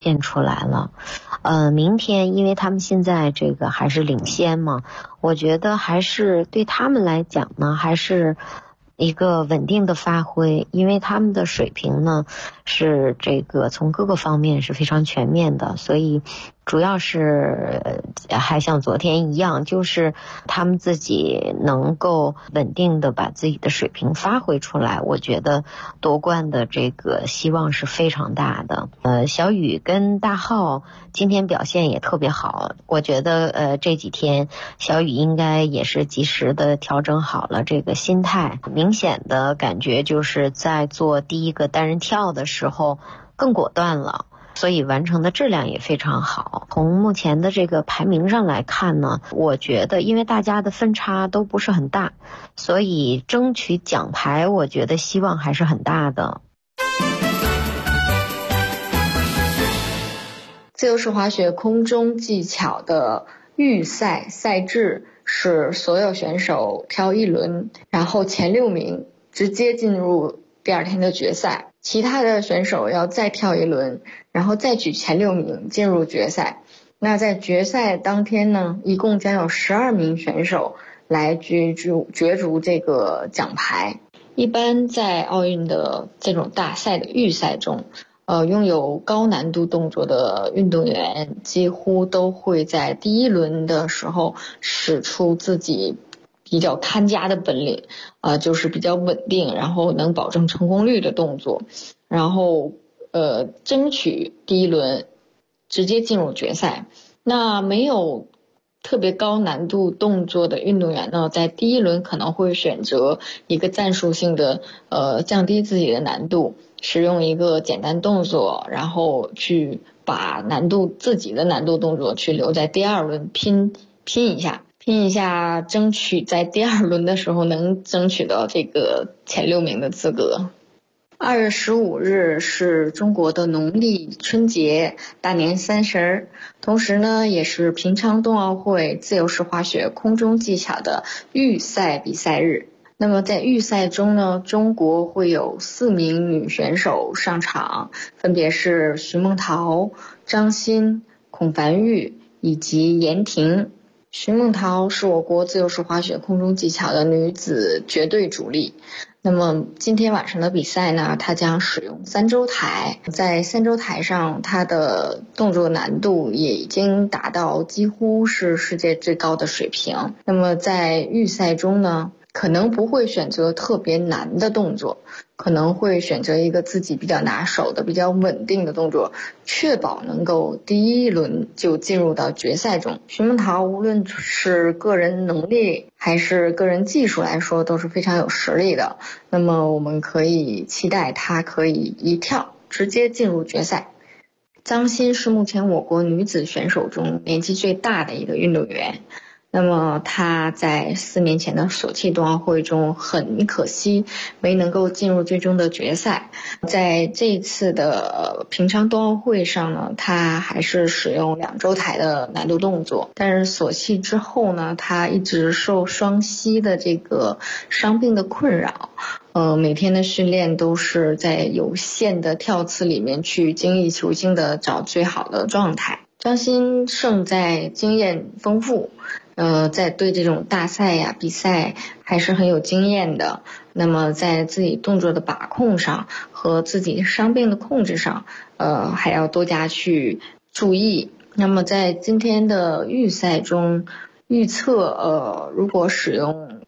现出来了。明天因为他们现在这个还是领先嘛，我觉得还是对他们来讲呢，还是一个稳定的发挥，因为他们的水平呢是这个从各个方面是非常全面的，所以主要是还像昨天一样，就是他们自己能够稳定的把自己的水平发挥出来，我觉得夺冠的这个希望是非常大的。小雨跟大浩今天表现也特别好，我觉得这几天小雨应该也是及时的调整好了这个心态，明显的感觉就是在做第一个单人跳的时候更果断了，所以完成的质量也非常好。从目前的这个排名上来看呢，我觉得因为大家的分差都不是很大，所以争取奖牌我觉得希望还是很大的。 自由式滑雪空中技巧的预赛赛制是所有选手跳一轮，然后前6名直接进入第二天的决赛，其他的选手要再跳一轮，然后再取前6名进入决赛。那在决赛当天呢，一共将有12名选手来角逐这个奖牌。一般在奥运的这种大赛的预赛中，拥有高难度动作的运动员几乎都会在第一轮的时候使出自己比较看家的本领，就是比较稳定，然后能保证成功率的动作，然后争取第一轮直接进入决赛。那没有特别高难度动作的运动员呢，在第一轮可能会选择一个战术性的降低自己的难度，使用一个简单动作，然后去把自己的难度动作去留在第二轮拼一下，争取在第二轮的时候能争取到这个前6名的资格。2月15日是中国的农历春节，大年30，同时呢也是平昌冬奥会自由式滑雪空中技巧的预赛比赛日。那么在预赛中呢，中国会有4名女选手上场，分别是徐梦桃、张欣、孔凡玉以及严婷。徐梦桃是我国自由式滑雪空中技巧的女子绝对主力。那么今天晚上的比赛呢，她将使用3周台，在3周台上她的动作难度也已经达到几乎是世界最高的水平。那么在预赛中呢，可能不会选择特别难的动作，可能会选择一个自己比较拿手的比较稳定的动作，确保能够第一轮就进入到决赛中。徐梦桃无论是个人能力还是个人技术来说都是非常有实力的，那么我们可以期待她可以一跳直接进入决赛。张欣是目前我国女子选手中年纪最大的一个运动员，那么他在4年前的索契冬奥会中很可惜没能够进入最终的决赛。在这一次的平昌冬奥会上呢，他还是使用2周台的难度动作，但是索契之后呢，他一直受双膝的这个伤病的困扰，每天的训练都是在有限的跳次里面去精益求精的找最好的状态。张欣胜在经验丰富，在对这种大赛呀比赛还是很有经验的。那么在自己动作的把控上和自己伤病的控制上，还要多加去注意。那么在今天的预赛中预测，如果使用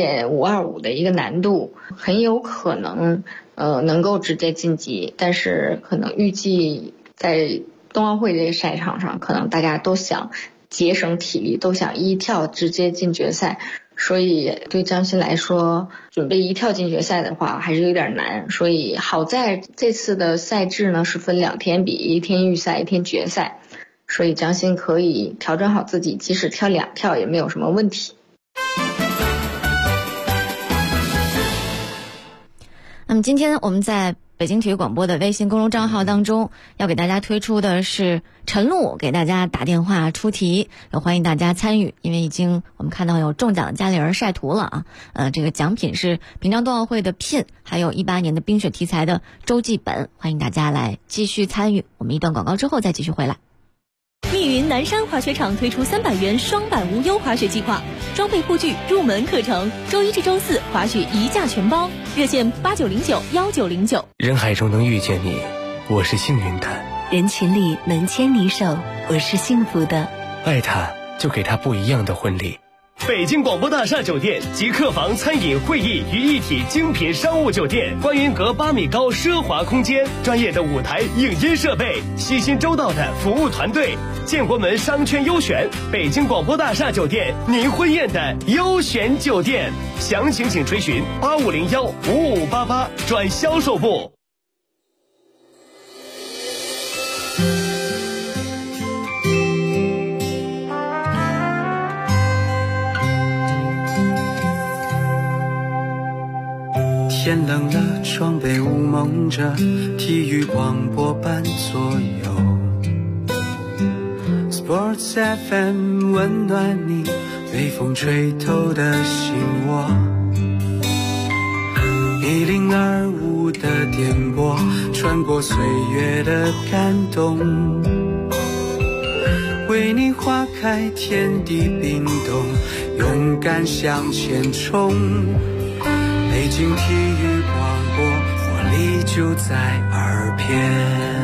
3.525的一个难度，很有可能能够直接晋级，但是可能预计在冬奥会这个赛场上，可能大家都想节省体力，都想一跳直接进决赛，所以对张欣来说，准备一跳进决赛的话还是有点难。所以好在这次的赛制呢是分2天比，1天预赛1天决赛，所以张欣可以调整好自己，即使跳2跳也没有什么问题。 那么今天我们在北京体育广播的微信公众账号当中，要给大家推出的是陈露给大家打电话出题，也欢迎大家参与。因为我们看到有中奖的家里人晒图了啊，这个奖品是平昌冬奥会的 PIN， 还有18年的冰雪题材的周记本，欢迎大家来继续参与。我们一段广告之后再继续回来。 密云南山滑雪场推出300元双板无忧滑雪计划，装备护具、入门课程，周一至周四滑雪一价全包，热线89091909。 人海中能遇见你，我是幸运的； 人群里能牵你手，我是幸福的。 爱他，就给他不一样的婚礼。 北京广播大厦酒店集客房、餐饮、会议于一体精品商务酒店，观云阁8米高奢华空间，专业的舞台影音设备，悉心周到的服务团队，建国门商圈优选，北京广播大厦酒店，您婚宴的优选酒店。详情请垂询85015588转销售部。 天冷了，窗被雾蒙着，体育广播伴左右。Sports FM 温暖你，被风吹透的心窝。1025的电波，穿过岁月的感动，为你花开，天地冰冻，勇敢向前冲。北京体育广播，活力就在耳边。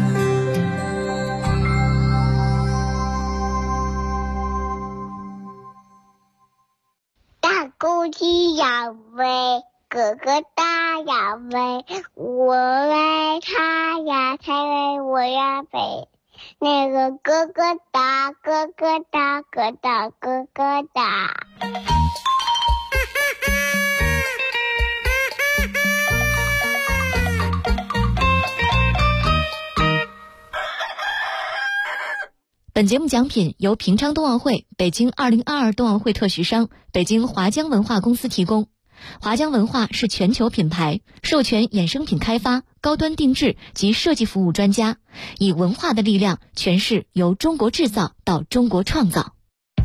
大公鸡要飞，哥哥大要飞，我爱他呀，他为我呀飞。那个哥哥大，哥哥大，哥大哥哥大。 本节目奖品由平昌冬奥会、北京2022冬奥会特许商北京华江文化公司提供。华江文化是全球品牌，授权衍生品开发、高端定制及设计服务专家，以文化的力量诠释由中国制造到中国创造。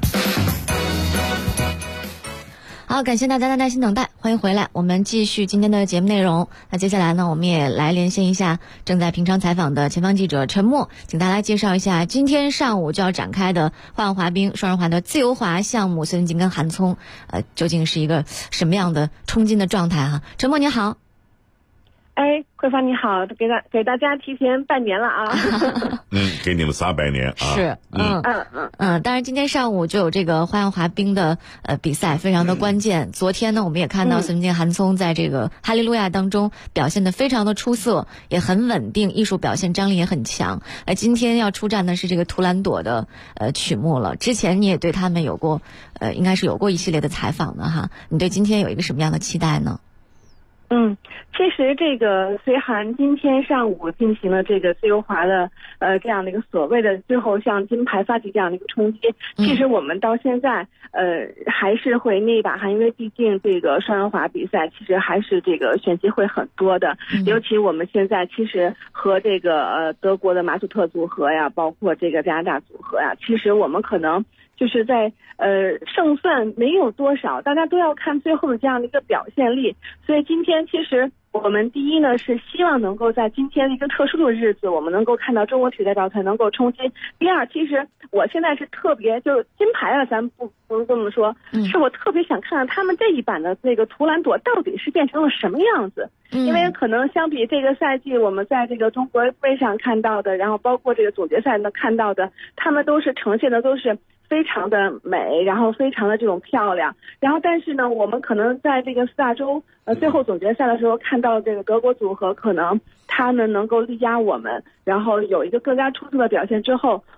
好，感谢大家的耐心等待，欢迎回来，我们继续今天的节目内容。那接下来呢，我们也来连线一下正在平昌采访的前方记者陈默，请他来介绍一下今天上午就要展开的花样滑冰双人滑的自由滑项目，孙静跟韩聪，究竟是一个什么样的冲劲的状态啊？陈默你好。 哎，慧芳你好，给大家提前拜年了啊！ 给你们仨拜年啊！ 是，当然今天上午就有这个花样滑冰的比赛，非常的关键。昨天呢，我们也看到孙文静、韩聪在这个哈利路亚当中表现得非常的出色，也很稳定，艺术表现张力也很强。今天要出战的是这个图兰朵的曲目了。之前你也对他们有过应该是有过一系列的采访的哈，你对今天有一个什么样的期待呢？ 其实这个随韩今天上午进行了这个自由滑的这样的一个所谓的最后向金牌发起这样的一个冲击，其实我们到现在还是会那把哈，因为毕竟这个双人滑比赛其实还是这个选机会很多的，尤其我们现在其实和这个德国的马祖特组合呀，包括这个加拿大组合呀，其实我们可能就是在胜算没有多少，大家都要看最后的这样的一个表现力。所以今天其实我们第一呢是希望能够在今天一个特殊的日子，我们能够看到中国体育代表团能够冲击。第二，其实我现在是特别就是金牌啊，咱不这么说，是我特别想看看他们这一版的这个图兰朵到底是变成了什么样子。因为可能相比这个赛季我们在这个中国杯上看到的，然后包括这个总决赛呢看到的，他们都是呈现的都是非常的美，然后非常的这种漂亮，然后但是呢我们可能在这个4大洲最后总决赛的时候看到这个德国组合，可能他们能够力压我们，然后有一个更加出色的表现之后，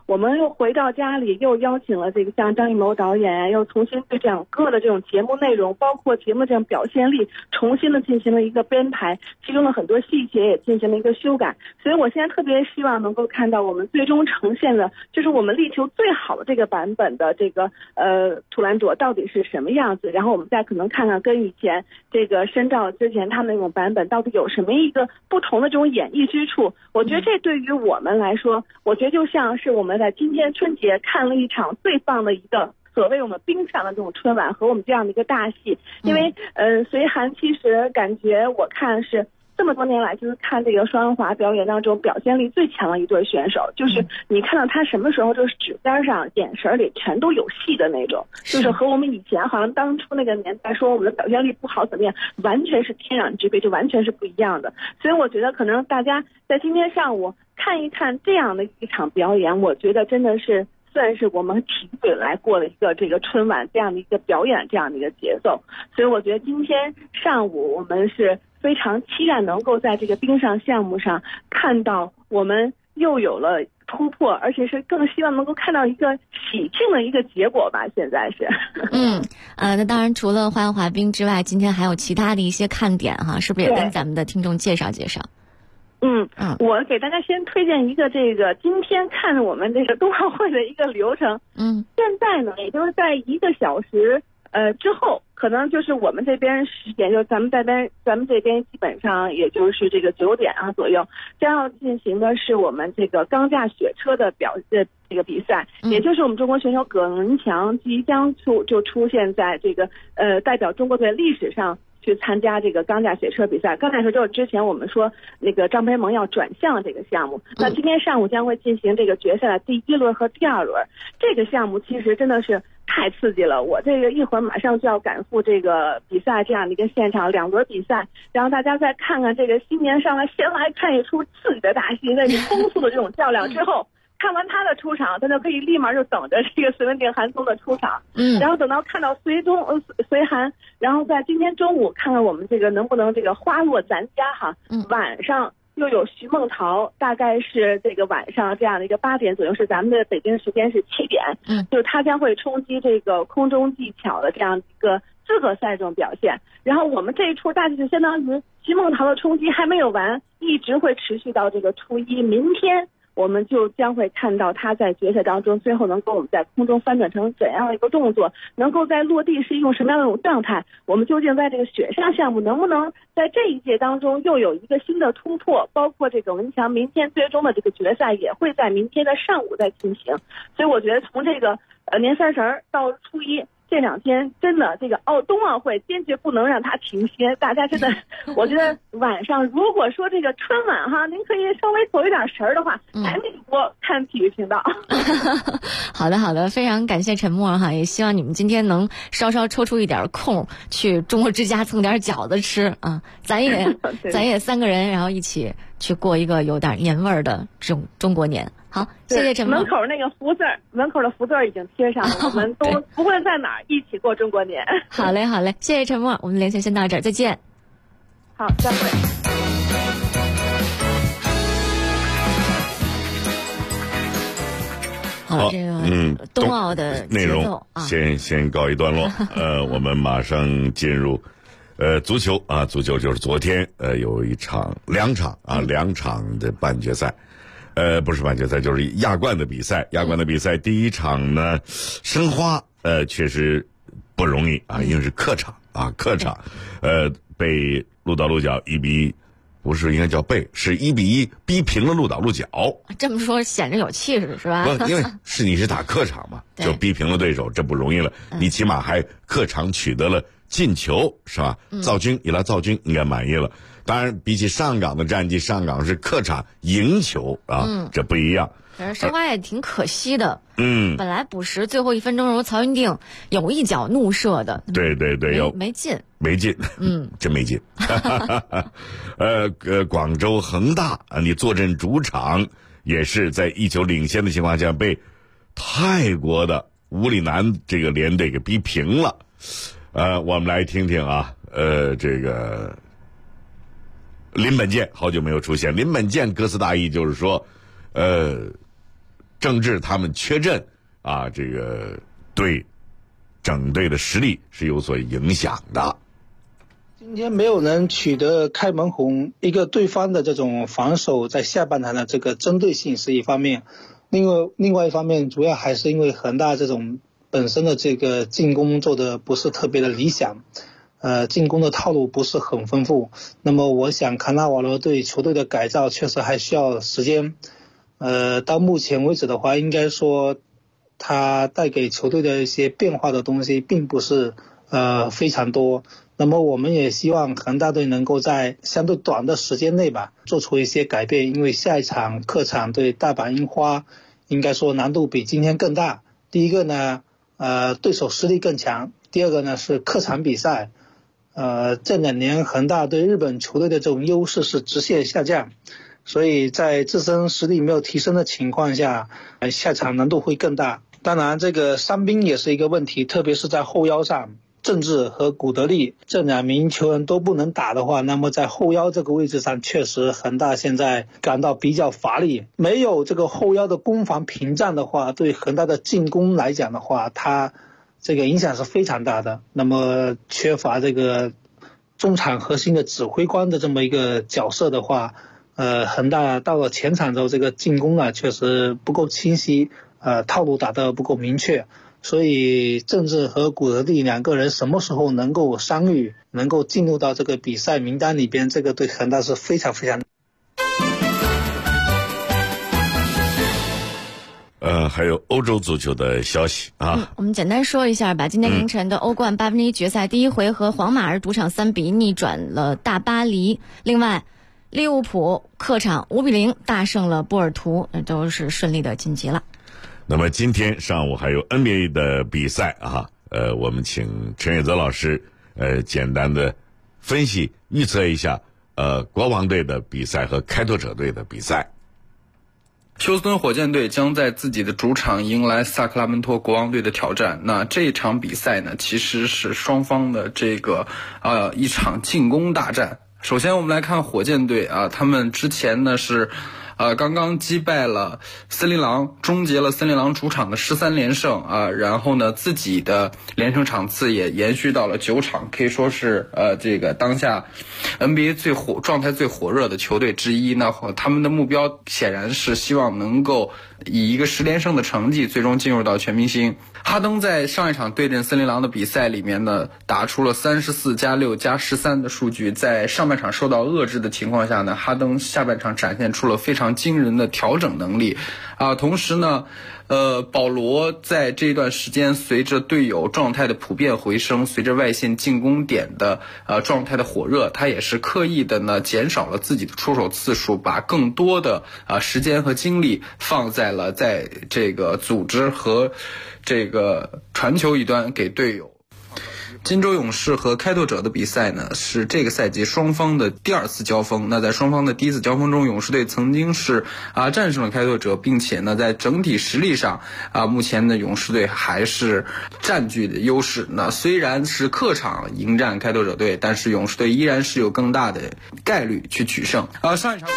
我们又回到家里，又邀请了这个像张艺谋导演，又重新对整个的这种节目内容，包括节目这种表现力，重新的进行了一个编排，其中的很多细节也进行了一个修改。所以我现在特别希望能够看到我们最终呈现的，就是我们力求最好的这个版本的这个图兰朵到底是什么样子，然后我们再可能看看跟以前这个深照之前他们那种版本到底有什么一个不同的这种演绎之处。我觉得这对于我们来说，我觉得就像是我们在今天春节看了一场最棒的一个所谓我们冰上的这种春晚和我们这样的一个大戏。因为隋韩其实感觉我看是这么多年来就是看这个双人滑表演当中表现力最强的一对选手，就是你看到他什么时候就是指尖上眼神里全都有戏的那种，就是和我们以前好像当初那个年代说我们的表现力不好怎么样，完全是天壤之别，就完全是不一样的。所以我觉得可能大家在今天上午看一看这样的一场表演，我觉得真的是算是我们体育来过了一个这个春晚这样的一个表演这样的一个节奏。所以我觉得今天上午我们是非常期待能够在这个冰上项目上看到我们又有了突破，而且是更希望能够看到一个喜庆的一个结果吧。现在是那当然除了花样滑冰之外，今天还有其他的一些看点哈，是不是也跟咱们的听众介绍介绍？ 我给大家先推荐一个这个今天看我们这个冬奥会的一个流程。现在呢，也就是在1个小时之后，可能就是我们这边10点，就咱们这边基本上也就是这个9点左右，将要进行的是我们这个钢架雪车的这个比赛，也就是我们中国选手葛文强即将就出现在这个代表中国队历史上去参加这个钢架雪车比赛。钢架雪车之前我们说那个张培萌要转向这个项目，那今天上午将会进行这个决赛的第1轮和第2轮。这个项目其实真的是太刺激了，我这个一会儿马上就要赶赴这个比赛这样的一个现场，2轮比赛，然后大家再看看这个新年上来先来看一出刺激的大戏，在你风速的这种较量之后看完他的出场，他就可以立马就等着这个隋文定韩松的出场，然后等到看到隋韩，然后在今天中午看看我们这个能不能这个花落咱家哈，晚上又有徐梦桃，大概是这个晚上这样的一个8点左右，是咱们的北京时间是7点，就是他将会冲击这个空中技巧的这样一个资格赛这种表现。然后我们这一出大概就相当于徐梦桃的冲击还没有完，一直会持续到这个初一，明天我们就将会看到他在决赛当中最后能够我们在空中翻转成怎样的一个动作，能够在落地是一种什么样的一种状态，我们究竟在这个雪上项目能不能在这一届当中又有一个新的突破，包括这个文强明天最终的这个决赛也会在明天的上午再进行。所以我觉得从这个年30到初一这2天，真的这个冬奥会坚决不能让它停歇。大家真的，我觉得晚上如果说这个春晚哈，您可以稍微走一点神儿的话，赶紧播看体育频道。 好的，非常感谢陈默哈，也希望你们今天能稍稍抽出一点空去中国之家蹭点饺子吃啊，咱也3个人，然后一起去过一个有点年味儿的这种中国年。好，谢谢陈默。 门口那个福字，门口的福字已经贴上了，我们都不会在哪儿一起过中国年。 好嘞，谢谢陈默，我们连线先到这儿，再见。 好，再会。 好，这个冬奥的内容先告一段落。我们马上进入足球啊，足球就是昨天有2场的半决赛。不是半决赛，就是亚冠的比赛。亚冠的比赛第1场呢，申花确实不容易啊，因为是客场，被鹿岛鹿角1比1，不是应该叫是1比1逼平了鹿岛鹿角。 这么说显着有气势是吧？ 不，因为你是打客场嘛，就逼平了对手，这不容易了。你起码还客场取得了进球，是吧？造军应该满意了。当然，比起上港的战绩，上港是客场赢球啊，这不一样。 可是申花也挺可惜的，本来补时最后1分钟的时候，曹云定有一脚怒射的， 对， 没进， 真没进。广州恒大你坐镇主场，也是在1球领先的情况下被泰国的武里南这个联队给逼平了。我们来听听啊，这个林本健好久没有出现。林本健歌词大意就是说， 郑智他们缺阵啊，这个对整队的实力是有所影响的。 今天没有能取得开门红，一个对方的这种防守在下半场的这个针对性是一方面，另外一方面主要还是因为恒大这种本身的这个进攻做的不是特别的理想，进攻的套路不是很丰富。那么我想卡纳瓦罗对球队的改造确实还需要时间。到目前为止的话，应该说他带给球队的一些变化的东西并不是非常多。那么我们也希望恒大队能够在相对短的时间内吧做出一些改变，因为下一场客场对大阪樱花应该说难度比今天更大。第一个呢对手实力更强，第二个呢是客场比赛，这2年恒大对日本球队的这种优势是直线下降，所以在自身实力没有提升的情况下，下场难度会更大。当然这个伤兵也是一个问题，特别是在后腰上，郑智和古德利这2名球员都不能打的话，那么在后腰这个位置上确实恒大现在感到比较乏力。没有这个后腰的攻防屏障的话，对恒大的进攻来讲的话，它这个影响是非常大的。那么缺乏这个中场核心的指挥官的这么一个角色的话，恒大到了前场之后，这个进攻啊确实不够清晰，套路打得不够明确。所以郑智和古德利2个人什么时候能够伤愈，能够进入到这个比赛名单里边，这个对恒大是非常非常。 还有欧洲足球的消息啊。 我们简单说一下吧。今天凌晨的欧冠1/8决赛第1回合，皇马是主场3比1逆转了大巴黎。另外，利物浦客场5比0大胜了波尔图，都是顺利的晋级了。 那么今天上午还有 NBA 的比赛啊，我们请陈远泽老师简单的分析预测一下国王队的比赛和开拓者队的比赛。 休斯顿火箭队将在自己的主场迎来萨克拉门托国王队的挑战。那这场比赛呢，其实是双方的这个一场进攻大战。首先我们来看火箭队啊，他们之前呢是刚刚击败了森林狼，终结了森林狼主场的13连胜啊，然后呢自己的连胜场次也延续到了9场，可以说是这个当下 NBA 状态最火热的球队之一。那他们的目标显然是希望能够以一个10连胜的成绩最终进入到全明星。哈登在上一场对阵森林狼的比赛里面呢，打出了34+6+13的数据，在上半场受到遏制的情况下呢，哈登下半场展现出了非常惊人的调整能力啊。同时呢保罗在这段时间随着队友状态的普遍回升，随着外线进攻点的状态的火热，他也是刻意的呢减少了自己的出手次数，把更多的时间和精力放在了在这个组织和这个传球一端给队友。金州勇士和开拓者的比赛呢，是这个赛季双方的第2次交锋。那在双方的第1次交锋中，勇士队曾经是战胜了开拓者，并且呢在整体实力上目前的勇士队还是占据的优势。那虽然是客场迎战开拓者队，但是勇士队依然是有更大的概率去取胜。上一场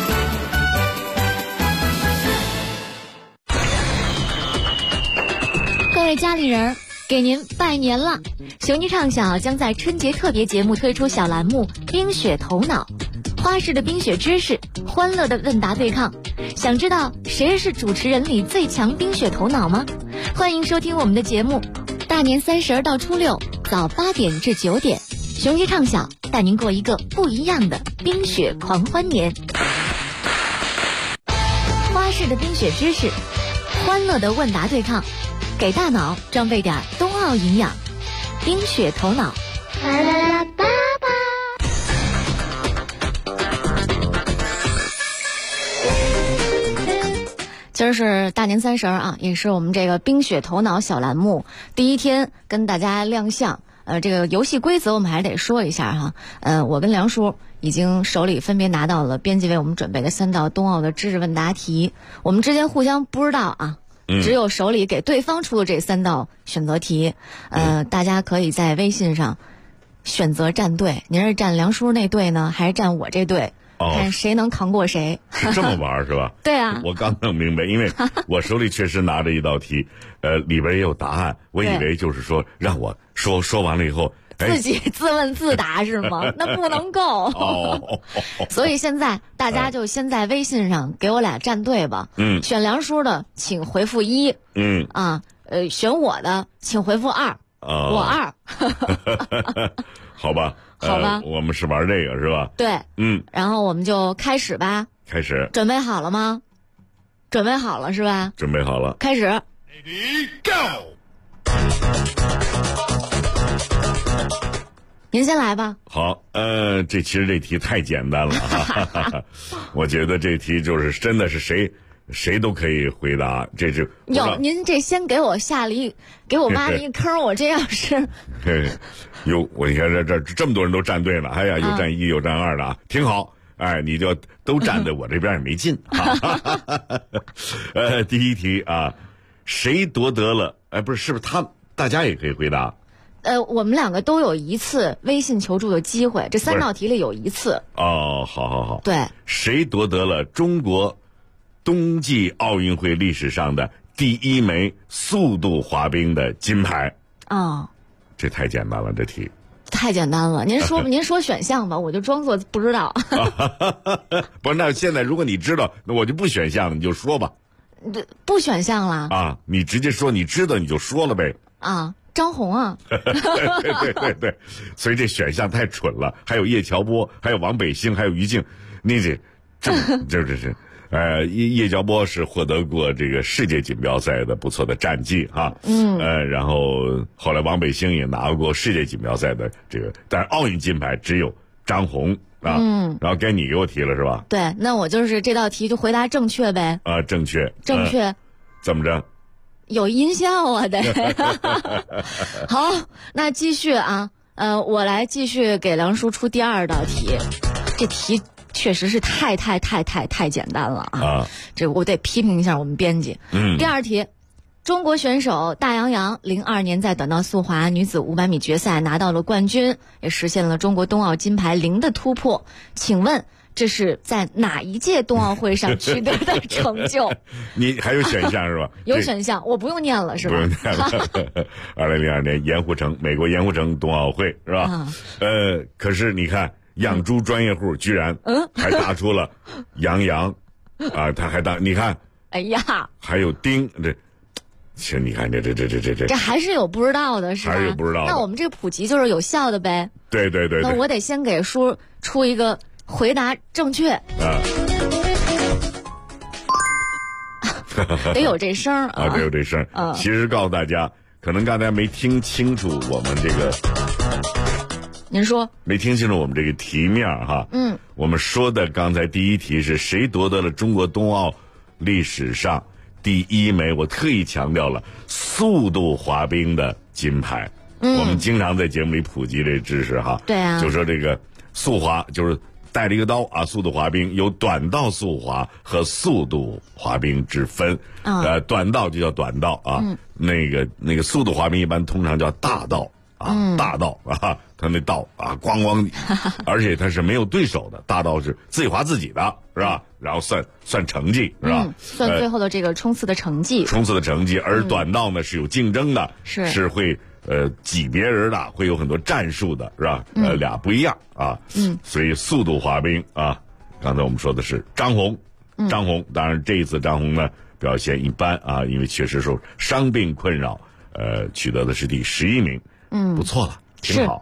各位家里人，给您拜年了！雄鸡唱小将在春节特别节目推出小栏目冰雪头脑，花式的冰雪知识，欢乐的问答对抗。想知道谁是主持人里最强冰雪头脑吗？欢迎收听我们的节目，大年30到初6早8点至9点，雄鸡唱小带您过一个不一样的冰雪狂欢年。花式的冰雪知识，欢乐的问答对抗，给大脑装备点冬奥营养，冰雪头脑。今儿是大年30啊，也是我们这个冰雪头脑小栏目第1天跟大家亮相。这个游戏规则我们还是得说一下哈。我跟梁叔已经手里分别拿到了编辑为我们准备的3道冬奥的知识问答题，我们之间互相不知道啊。只有手里给对方出的这3道选择题，大家可以在微信上选择站队，您是站梁叔那队呢，还是站我这队？ 看谁能扛过谁。 是这么玩是吧？ 对啊， 我刚弄明白，因为我手里确实拿着一道题，里边也有答案，我以为就是说让我说完了以后。 自己自问自答是吗？那不能够。所以现在大家就先在微信上给我俩站队吧。选梁叔的请回复1。选我的请回复2。我2。 好吧，我们是玩这个是吧？ 对。然后我们就开始吧。 开始。 准备好了吗？准备好了是吧？ 准备好了。 开始。 Ready go。 您先来吧。 好，其实这题太简单了哈，我觉得这题就是真的是谁都可以回答，这就您这先给我挖了一坑，我这要是我你看这么多人都站队了，哎呀，有站1有站2的啊，挺好，哎，你就都站在我这边也没劲第一题啊，谁夺得了？不是，是不是大家也可以回答？ 我们两个都有一次微信求助的机会，这3道题里有一次。 好。 对， 谁夺得了中国冬季奥运会历史上的第1枚速度滑冰的金牌？这太简单了，这题太简单了。您说选项吧，我就装作不知道。 不是，那现在如果你知道，那我就不选项了，你就说吧。 不选项了你直接说你知道你就说了呗。 张红啊。 对，所以这选项太蠢了。还有叶乔波，还有王北星，还有于静，你这是叶乔波是获得过这个世界锦标赛的不错的战绩哈。然后后来王北星也拿过世界锦标赛的这个，但是奥运金牌只有张红然后该你给我提了是吧？ 对，那我就是这道题就回答正确呗。 正确。怎么着？ 有音效啊，得。好，那继续啊，我来继续给梁叔出第2道题。这题确实是太简单了啊！这我得批评一下我们编辑。第2题，中国选手大杨洋02年在短道速滑女子500米决赛拿到了冠军，也实现了中国冬奥金牌0的突破。请问这是在哪一届冬奥会上取得的成就？ 你还有选项是吧？ 有选项，我不用念了是吧？ 不用念了。2002年美国盐湖城冬奥会是吧？可是你看，养猪专业户居然还答出了杨洋他还你看， 哎呀， 还有丁其实你看这还是有不知道的是吧？ 还是有不知道的。 那我们这个普及就是有效的呗。 对。 那我得先给叔出一个回答正确得有这声得有这声其实告诉大家，可能刚才没听清楚我们这个， 您说没听清楚我们这个题面哈。我们说的刚才第1题是谁夺得了中国冬奥历史上第1枚，我特意强调了速度滑冰的金牌。我们经常在节目里普及这知识哈。 对啊， 就说这个速滑就是带着一个刀速度滑冰有短道速滑和速度滑冰之分。短道就叫短道那个速度滑冰一般通常叫大道大道他那道咣咣而且他是没有对手的，大道是自己滑自己的是吧？然后算成绩是吧？ 算最后的这个冲刺的成绩。 而短道呢是有竞争的，是会挤别人的，会有很多战术的是吧？俩不一样所以速度滑冰刚才我们说的是张红。当然这一次张红呢表现一般因为确实受伤病困扰，取得的是第11名。不错了，挺好。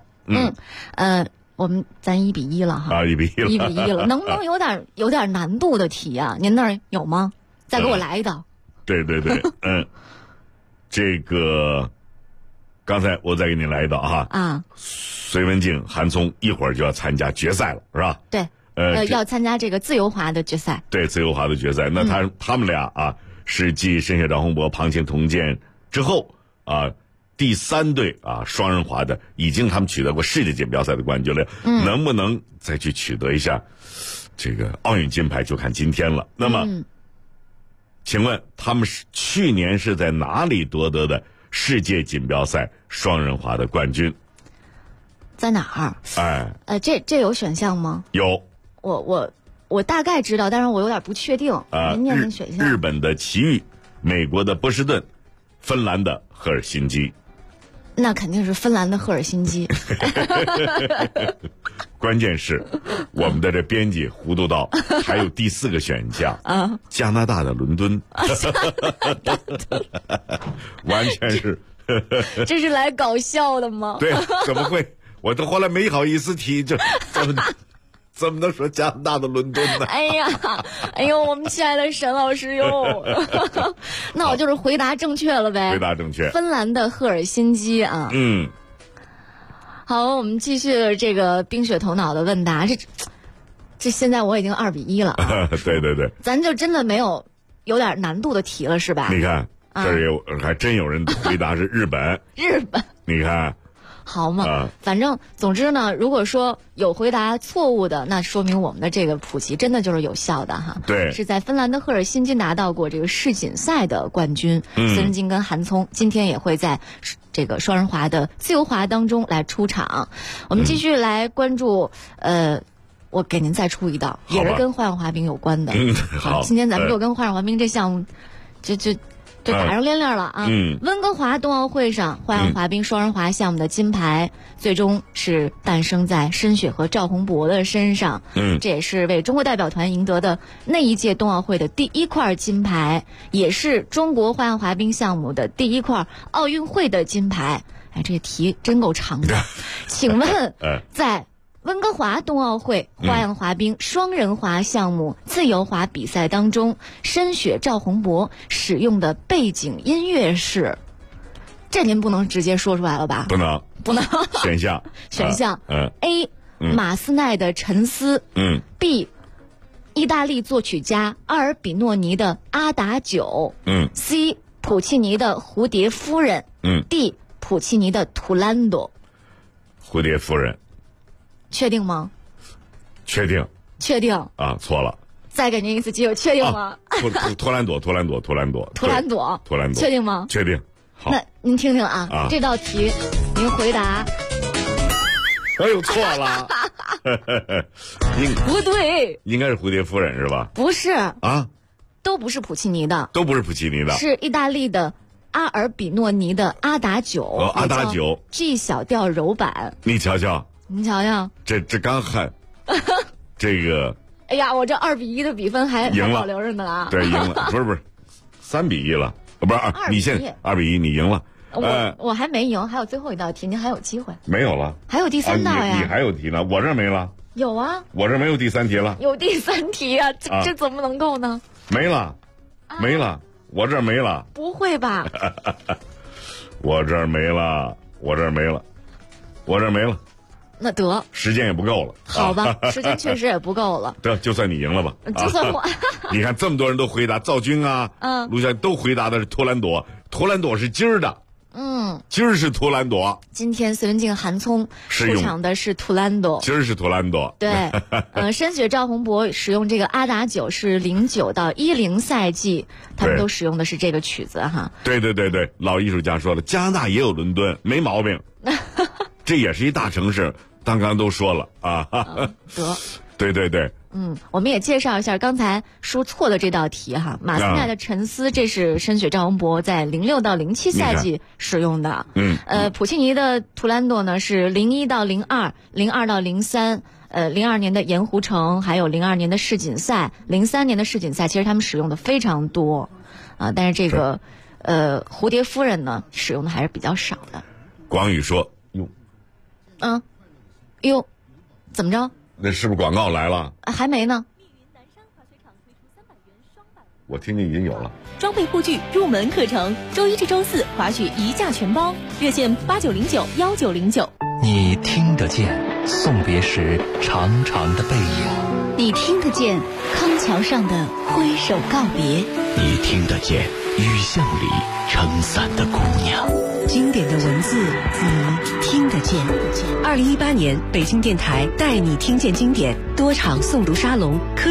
咱1比1了哈。 1比1 了，能不能有点难度的题啊？您那儿有吗？再给我来一道。 对。这个刚才我再给你来一道隋文静、韩聪一会儿就要参加决赛了是吧？ 对。要参加这个自由滑的决赛。 对，自由滑的决赛。那他们俩是继申雪、张洪博、庞庆、童健之后第3队双人滑的，已经他们取得过世界锦标赛的冠军了。能不能再去取得一下这个奥运金牌，就看今天了。那么请问他们去年是在哪里夺得的世界锦标赛双人滑的冠军？ 在哪儿？这有选项吗？ 有。 我大概知道，但是我有点不确定。您念念选项。 日本的埼玉，美国的波士顿，芬兰的赫尔辛基。 那肯定是芬兰的赫尔辛基。 关键是我们的这编辑糊涂到还有第4个选项啊，加拿大的伦敦。完全是。 这是来搞笑的吗？ 对，怎么会？我都后来没好意思提，这怎么能说加拿大的伦敦呢？ 哎呦，我们亲爱的沈老师哟，那我就是回答正确了呗。 回答正确。 芬兰的赫尔辛基啊。好，我们继续这个冰雪头脑的问答。这现在我已经2-1了啊。 对对对。 咱就真的没有点难度的题了是吧？ 你看，这儿还真有人回答是日本。 日本。 你看。 好嘛，反正总之呢，如果说有回答错误的，那说明我们的这个普及真的就是有效的哈。 对， 是在芬兰的赫尔辛基拿到过这个世锦赛的冠军。孙文金跟韩聪今天也会在这个双人滑的自由滑当中来出场。我们继续来关注，我给您再出一道，也是跟花样滑冰有关的。 好， 今天咱们就跟花样滑冰这项目就打上链了啊！温哥华冬奥会上，花样滑冰双人滑项目的金牌，最终是诞生在申雪和赵宏博的身上。这也是为中国代表团赢得的那一届冬奥会的第1块金牌，也是中国花样滑冰项目的第1块奥运会的金牌。哎，这个题真够长的。请问，在温哥华冬奥会花样滑冰双人滑项目自由滑比赛当中，申雪赵宏博使用的背景音乐是？这您不能直接说出来了吧？ 不能。选项 A 马斯奈的沉思，B 意大利作曲家阿尔比诺尼的阿达九，C 普契尼的蝴蝶夫人，D 普契尼的图兰朵。 蝴蝶夫人。 确定吗？ 确定啊，错了。 再给您一次机会，确定吗？ 托兰朵， 确定吗？ 确定。好， 那您听听啊，这道题您回答。 哎呦，错了。 不对， 应该是蝴蝶夫人是吧？ 不是啊， 都不是普契尼的， 是意大利的阿尔比诺尼的阿达九。 阿达九 G 小调柔版。 你瞧瞧，这刚喊这个。 哎呀，我这2-1的比分还保留着呢啊！ 对，赢了，不是3-1了，不是你现在2-1，你赢了。 我还没赢，还有最后一道题，您还有机会。 没有了， 还有第3道呀！ 你还有题呢，我这没了。 有啊， 我这没有第3题了。 有第3题啊，这怎么能够呢？ 没了，我这没了。 不会吧？ 我这没了。 那得， 时间也不够了。 好吧，时间确实也不够了。 得，就算你赢了吧。 就算我。 你看这么多人都回答，赵军啊，陆翔都回答的是托兰朵是今儿的。今儿是图兰朵。今天孙文静、韩聪出场的是图兰朵。今儿是图兰朵。对，申雪、赵宏博使用这个阿达九是09到10赛季，他们都使用的是这个曲子哈。对，老艺术家说了，加拿大也有伦敦，没毛病。这也是一大城市，刚刚都说了啊。得，对。我们也介绍一下刚才说错的这道题哈。马斯奈的沉思，这是申雪、赵宏博在06到07赛季使用的。普契尼的图兰朵呢是01到02、02到03。02年的盐湖城，还有02年的世锦赛，03年的世锦赛，其实他们使用的非常多啊。但是这个蝴蝶夫人呢，使用的还是比较少的。广宇说：“哟，怎么着？那是不是广告来了？还没呢。我听见已经有了。装备护具入门课程，周1至周4滑雪一价全包，热线89091909。你听得见送别时长长的背影，你听得见康桥上的挥手告别，你听得见雨巷里撑伞的姑娘。经典的文字，你听得见。2018年北京电台带你听见经典多场诵读沙龙。